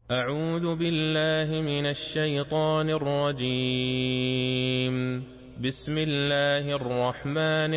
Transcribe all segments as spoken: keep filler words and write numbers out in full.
أعوذ بالله من الشيطان الرجيم. بسم الله الرحمن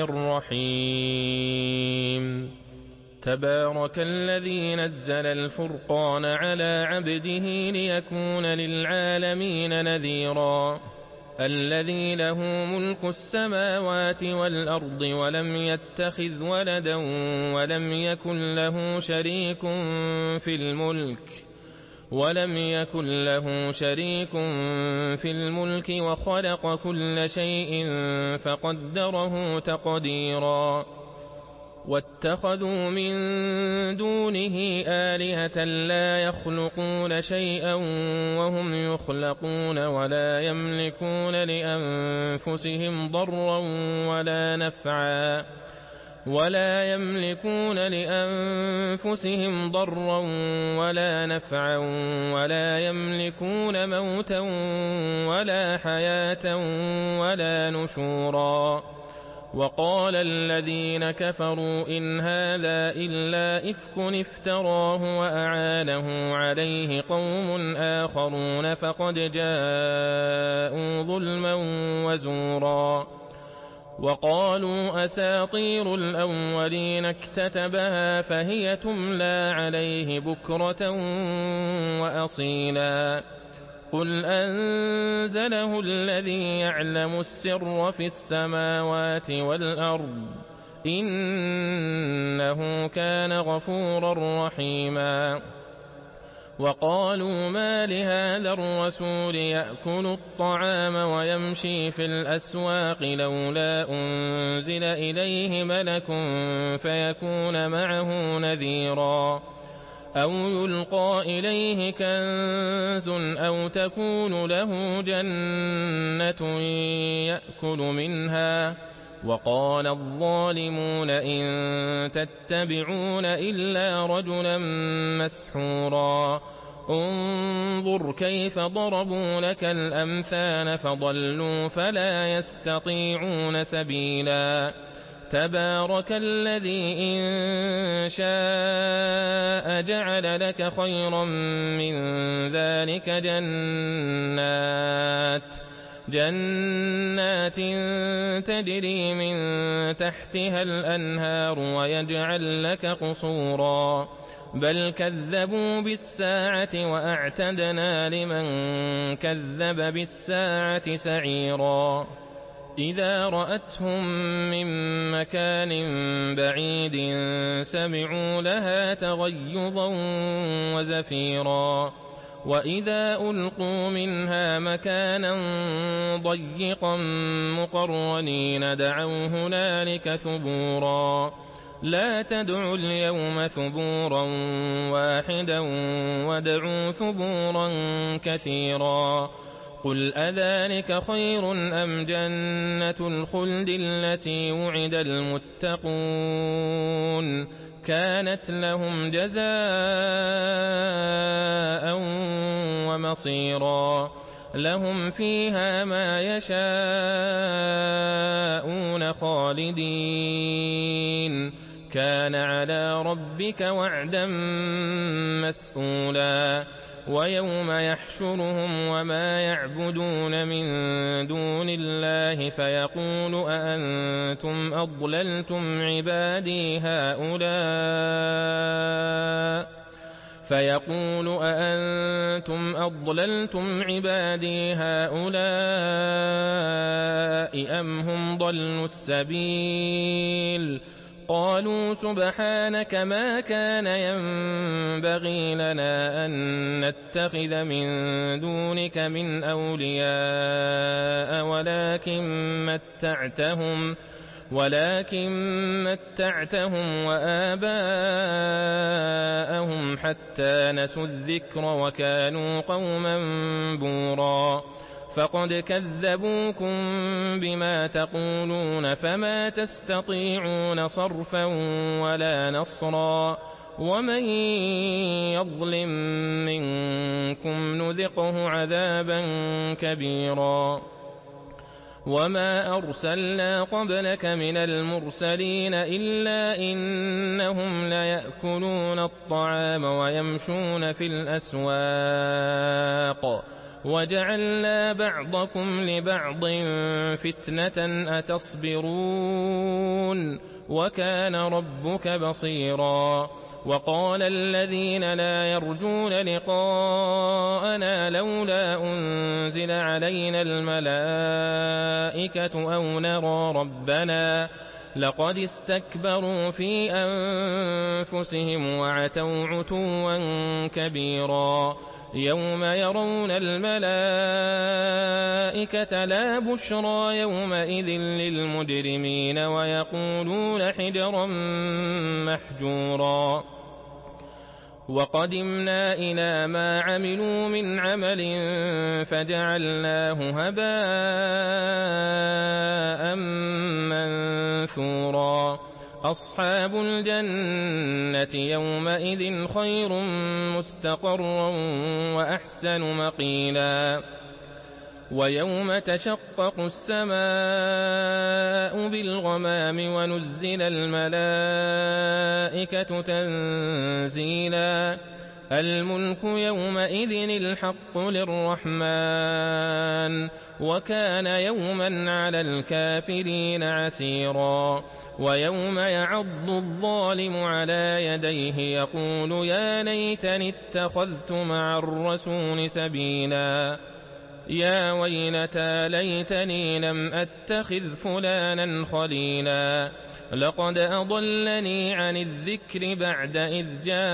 الرحيم. تبارك الذي نزل الفرقان على عبده ليكون للعالمين نذيرا. الذي له ملك السماوات والأرض ولم يتخذ ولدا ولم يكن له شريك في الملك ولم يكن له شريك في الملك وخلق كل شيء فقدره تقديرا. واتخذوا من دونه آلهة لا يخلقون شيئا وهم يخلقون ولا يملكون لأنفسهم ضرا ولا نفعا ولا يملكون لأنفسهم ضرا ولا نفعا ولا يملكون موتا ولا حياة ولا نشورا. وقال الذين كفروا إن هذا إلا إفك افتراه وأعانه عليه قوم آخرون فقد جاءوا ظلما وزورا. وقالوا أساطير الأولين اكتتبها فهي تملى عليه بكرة وأصيلا. قل أنزله الذي يعلم السر في السماوات والأرض إنه كان غفورا رحيما. وقالوا ما لهذا الرسول يأكل الطعام ويمشي في الأسواق لولا أنزل إليه ملك فيكون معه نذيرا أو يلقى إليه كنز أو تكون له جنة يأكل منها. وقال الظالمون إن تتبعون إلا رجلا مسحورا. انظر كيف ضربوا لك الأمثال فضلوا فلا يستطيعون سبيلا. تبارك الذي إن شاء جعل لك خيرا من ذلك جنات جنات تجري من تحتها الأنهار ويجعل لك قصورا. بل كذبوا بالساعة وأعتدنا لمن كذب بالساعة سعيرا. إذا رأتهم من مكان بعيد سمعوا لها تغيظا وزفيرا. وإذا ألقوا منها مكانا ضيقا مقرنين دعوا هنالك ثبورا. لا تدعوا اليوم ثبورا واحدا وادعوا ثبورا كثيرا. قل أذلك خير أم جنة الخلد التي وعد المتقون كانت لهم جزاء ومصيرا. لهم فيها ما يشاءون خالدين كان على ربك وعدا مسئولا. ويوم يحشرهم وما يعبدون من دون الله فيقول أأنتم أضللتم عبادي هؤلاء فيقول أأنتم أضللتم عبادي هؤلاء أم هم ضلوا السبيل. قالوا سبحانك ما كان ينبغي لنا أن نتخذ من دونك من أولياء ولكن متعتهم ولكن متعتهم وآباءهم حتى نسوا الذكر وكانوا قوما بورا. فقد كذبوكم بما تقولون فما تستطيعون صرفا ولا نصرا. ومن يظلم منكم نذقه عذابا كبيرا. وما أرسلنا قبلك من المرسلين إلا إنهم ليأكلون الطعام ويمشون في الأسواق وجعلنا بعضكم لبعض فتنة أتصبرون وكان ربك بصيرا وقال الذين لا يرجون لقاءنا لولا أنزل علينا الملائكة أو نرى ربنا لقد استكبروا في أنفسهم وعتوا عتوا كبيرا يوم يرون الملائكة لا بشرى يومئذ للمجرمين ويقولون حجرا محجورا وقدمنا إلى ما عملوا من عمل فجعلناه هباء منثورا أصحاب الجنة يومئذ خير مستقرا وأحسن مقيلا ويوم تشقق السماء بالغمام ونزل الملائكة تنزيلا الملك يومئذ الحق للرحمن وكان يوما على الكافرين عسيرا ويوم يعض الظالم على يديه يقول يا ليتني اتخذت مع الرسول سبيلا يا ويلتى ليتني لم أتخذ فلانا خليلا لقد أضلني عن الذكر بعد إذ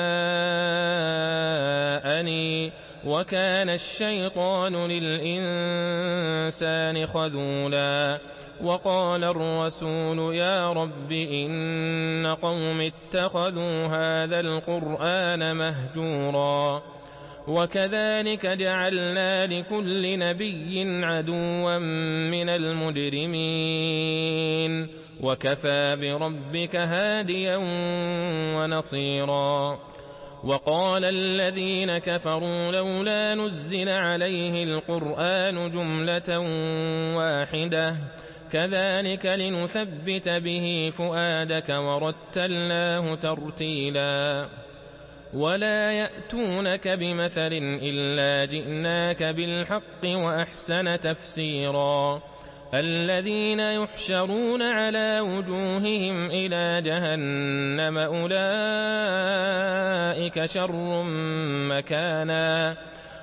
جاءني وكان الشيطان للإنسان خذولا وقال الرسول يا رب إن قوم اتخذوا هذا القرآن مهجورا وكذلك جعلنا لكل نبي عدوا من المجرمين وكفى بربك هاديا ونصيرا وقال الذين كفروا لولا نزل عليه القرآن جملة واحدة كذلك لنثبت به فؤادك ورتلناه ترتيلا ولا يأتونك بمثل إلا جئناك بالحق وأحسن تفسيرا الذين يحشرون على وجوههم إلى جهنم أولئك شر مكانا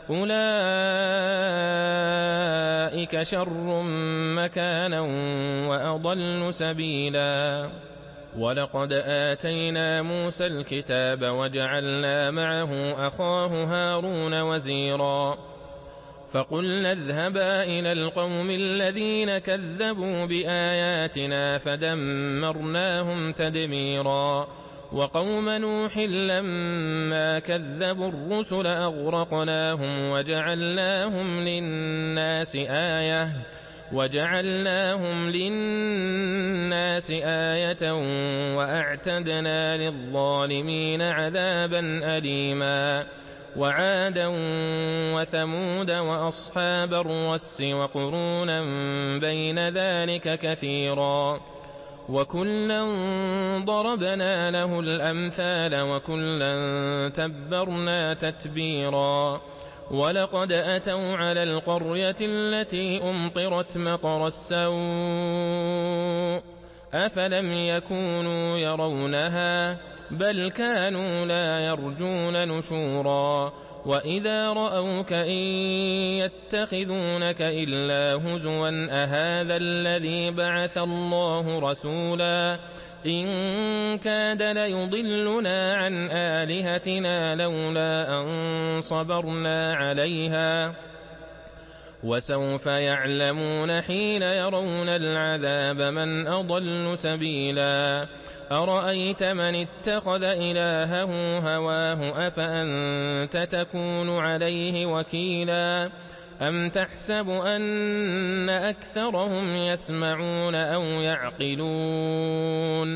أولئك شر مكانا وأضل سبيلا ولقد آتينا موسى الكتاب وجعلنا معه أخاه هارون وزيرا فقلنا اذهبا إلى القوم الذين كذبوا بآياتنا فدمرناهم تدميرا وقوم نوح لما كذبوا الرسل أغرقناهم وجعلناهم للناس آية وجعلناهم للناس آية وأعتدنا للظالمين عذابا أليما وعادا وثمود وأصحاب الرس وقرونا بين ذلك كثيرا وكلا ضربنا له الأمثال وكلا تبرنا تتبيرا ولقد أتوا على القرية التي أمطرت مطر السوء أفلم يكونوا يرونها بل كانوا لا يرجون نشورا وإذا رأوك إن يتخذونك إلا هزوا أهذا الذي بعث الله رسولا إن كاد ليضلنا عن آلهتنا لولا أن صبرنا عليها وسوف يعلمون حين يرون العذاب من أضل سبيلا أرأيت من اتخذ إلهه هواه أفأنت تكون عليه وكيلا أم تحسب أن أكثرهم يسمعون أو يعقلون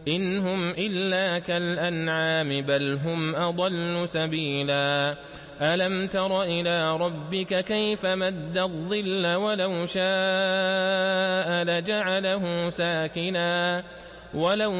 إن هم إلا كالأنعام بل هم أضل سبيلا ألم تر إلى ربك كيف مد الظل ولو شاء لجعله ساكنا ولو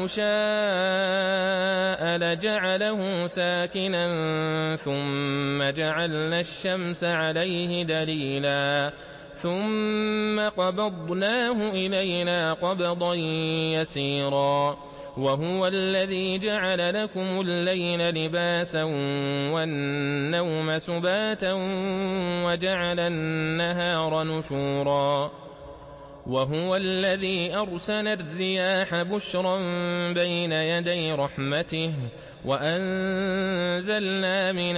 شاء لجعله ساكنا ثم جعلنا الشمس عليه دليلا ثم قبضناه إلينا قبضا يسيرا وهو الذي جعل لكم الليل لباسا والنوم سباتا وجعل النهار نشورا وهو الذي أرسل الرياح بشرا بين يدي رحمته وأنزلنا من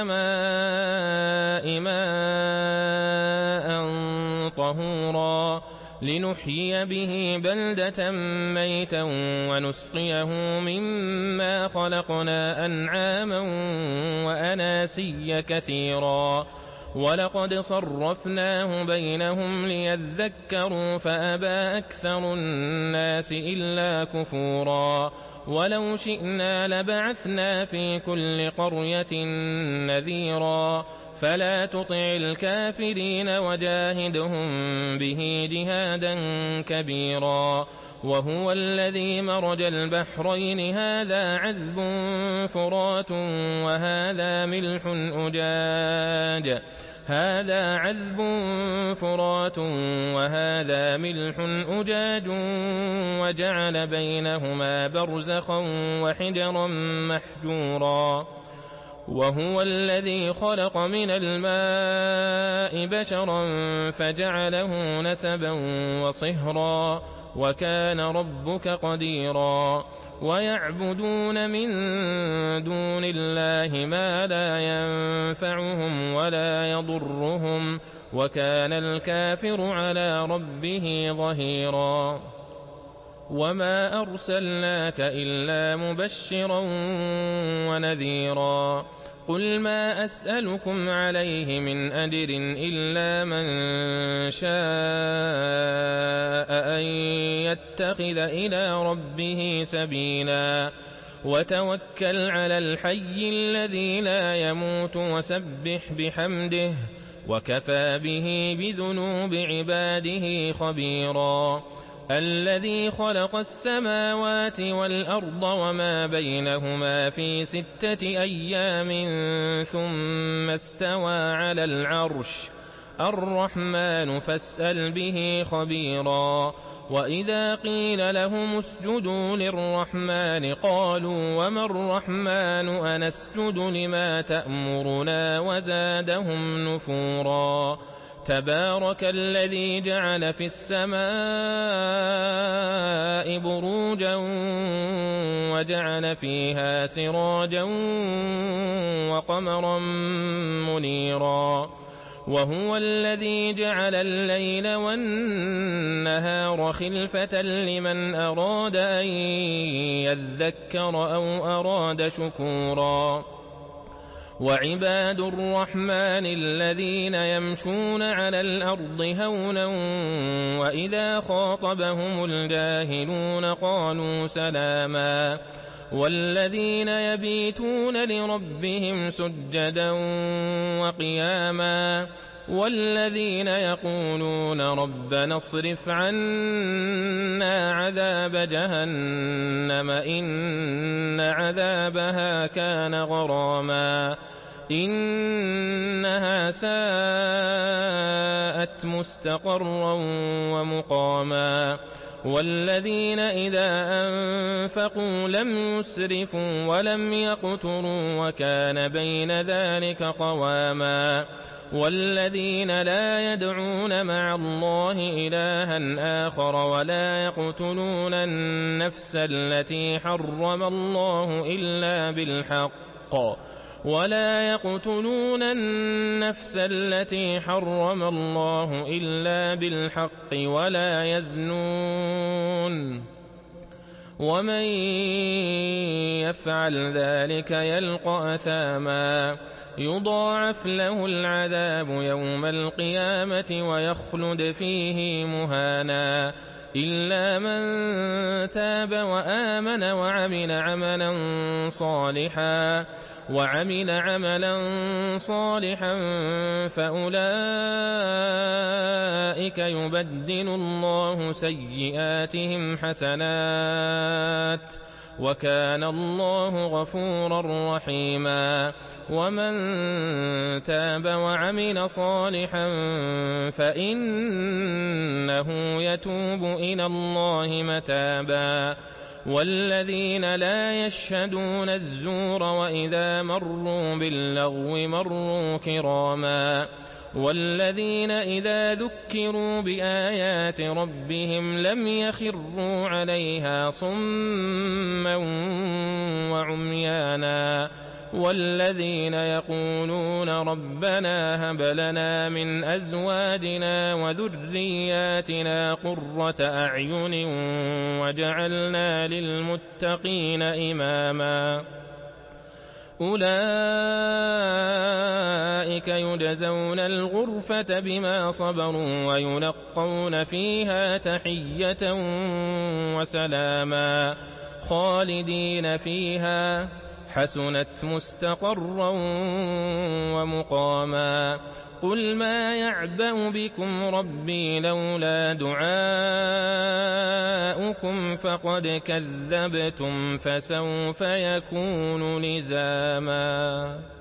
السماء ماء طهورا لنحيي به بلدة ميتا ونسقيه مما خلقنا أنعاما وأناسيا كثيرا ولقد صرفناه بينهم ليذكروا فأبى أكثر الناس إلا كفورا ولو شئنا لبعثنا في كل قرية نذيرا فلا تطع الكافرين وجاهدهم به جهادا كبيرا وهو الذي مرج البحرين هذا عذب فرات وهذا ملح أجاج هذا عذب فرات وهذا ملح أجاج وجعل بينهما برزخا وحجرا محجورا وهو الذي خلق من الماء بشرا فجعله نسبا وصهرا وكان ربك قديرا ويعبدون من دون الله ما لا ينفعهم ولا يضرهم وكان الكافر على ربه ظهيرا وما أرسلناك إلا مبشرا ونذيرا قل ما أسألكم عليه من أجر إلا من شاء أن يتخذ إلى ربه سبيلا وتوكل على الحي الذي لا يموت وسبح بحمده وكفى به بذنوب عباده خبيرا الذي خلق السماوات والأرض وما بينهما في ستة أيام ثم استوى على العرش الرحمن فاسأل به خبيرا وإذا قيل لهم اسجدوا للرحمن قالوا وما الرحمن أنسجد لما تأمرنا وزادهم نفورا تبارك الذي جعل في السماء بروجا وجعل فيها سراجا وقمرا منيرا وهو الذي جعل الليل والنهار خلفة لمن أراد أن يذكر أو أراد شكورا وعباد الرحمن الذين يمشون على الأرض هونا وإذا خاطبهم الجاهلون قالوا سلاما والذين يبيتون لربهم سجدا وقياما والذين يقولون ربنا اصرف عنا عذاب جهنم إن عذابها كان غراما إنها ساءت مستقرا ومقاما والذين إذا أنفقوا لم يسرفوا ولم يقتروا وكان بين ذلك قواما والذين لا يدعون مع الله إلها آخر ولا يقتلون النفس التي حرم الله إلا بالحق ولا يقتلون النفس التي حرم الله إلا بالحق ولا يزنون ومن يفعل ذلك يلقى أثاما يضاعف له العذاب يوم القيامة ويخلد فيه مهانا إلا من تاب وآمن وعمل عملا صالحا وعمل عملا صالحا فأولئك يبدل الله سيئاتهم حسنات وكان الله غفورا رحيما. ومن تاب وعمل صالحا فإنه يتوب إلى الله متابا. والذين لا يشهدون الزور وإذا مروا باللغو مروا كراما. والذين إذا ذكروا بآيات ربهم لم يخروا عليها صما وعميانا. والذين يقولون ربنا هب لنا من أزواجنا وذرياتنا قرة أعين وجعلنا للمتقين إماما. أولئك يجزون الغرفة بما صبروا ويلقون فيها تحية وسلاما خالدين فيها حسنت مستقرا ومقاما. قل ما يعبأ بكم ربي لولا دعاؤكم فقد كذبتم فسوف يكون لزاما.